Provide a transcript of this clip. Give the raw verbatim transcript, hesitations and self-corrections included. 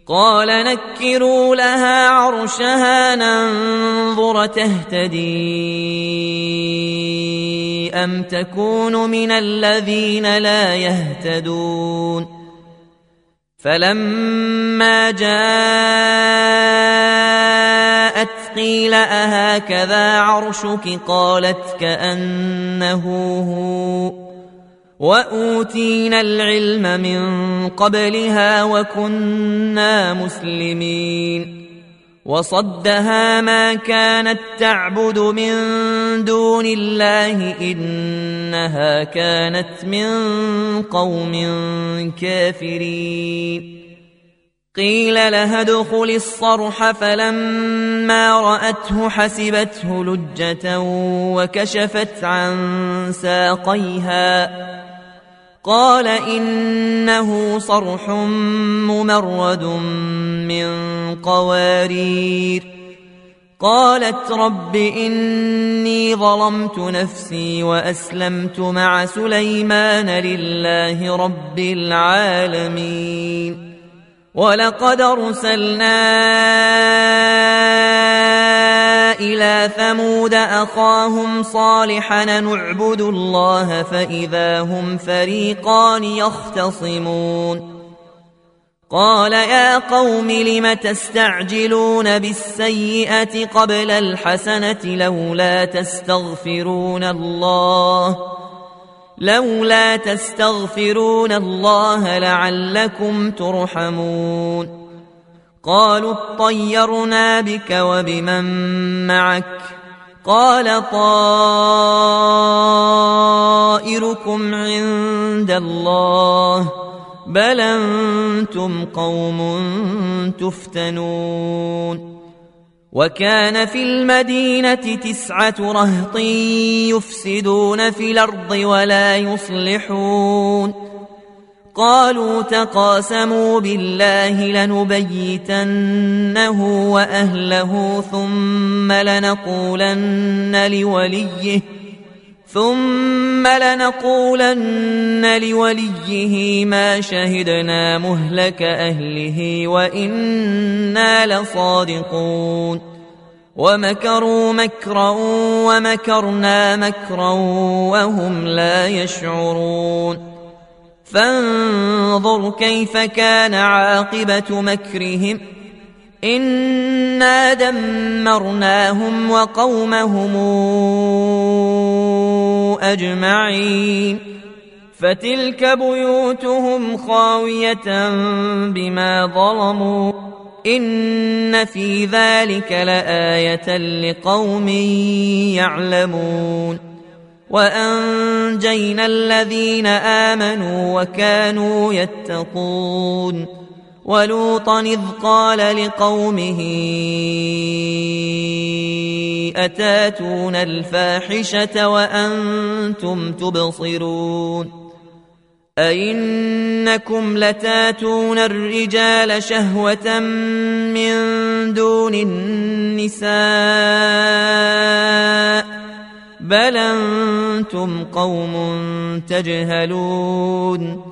قال نكروا لها عرشها ننظر تهتدي أم تكون من الذين لا يهتدون فلما جاءت قيل أهكذا عرشك قالت كأنه هو وأوتينا العلم من قبلها وكنا مسلمين وصدها ما كانت تعبد من دون الله إنها كانت من قوم كافرين قيل لها ادخل الصرح فلما رأته حسبته لجة وكشفت عن ساقيها قال إنه صرح ممرد من قوارير قالت رب إني ظلمت نفسي وأسلمت مع سليمان لله رب العالمين ولقد أرسلنا إلى ثمود أخاهم صالحا نعبد الله فإذا هم فريقان يختصمون قال يا قوم لم تستعجلون بالسيئة قبل الحسنة لولا تستغفرون الله لولا تستغفرون الله لعلكم ترحمون قالوا اطيرنا بك وبمن معك قال طائركم عند الله بل أنتم قوم تفتنون وكان في المدينة تسعة رهط يفسدون في الأرض ولا يصلحون قالوا تقاسموا بالله لنبيتنه وأهله ثم لنقولن لوليه ثم لنقولن لوليه ما شهدنا مهلك أهله وإنا لصادقون ومكروا مكرا ومكرنا مكرا وهم لا يشعرون فانظر كيف كان عاقبة مكرهم إنا دمرناهم وقومهم أجمعين فتلك بيوتهم خاوية بما ظلموا إن في ذلك لآية لقوم يعلمون وأنجينا الذين آمنوا وكانوا يتقون ولوطا إذ قال لقومه أتاتون الفاحشة وأنتم تبصرون أئنكم لتاتون الرجال شهوة من دون النساء بل أنتم قوم تجهلون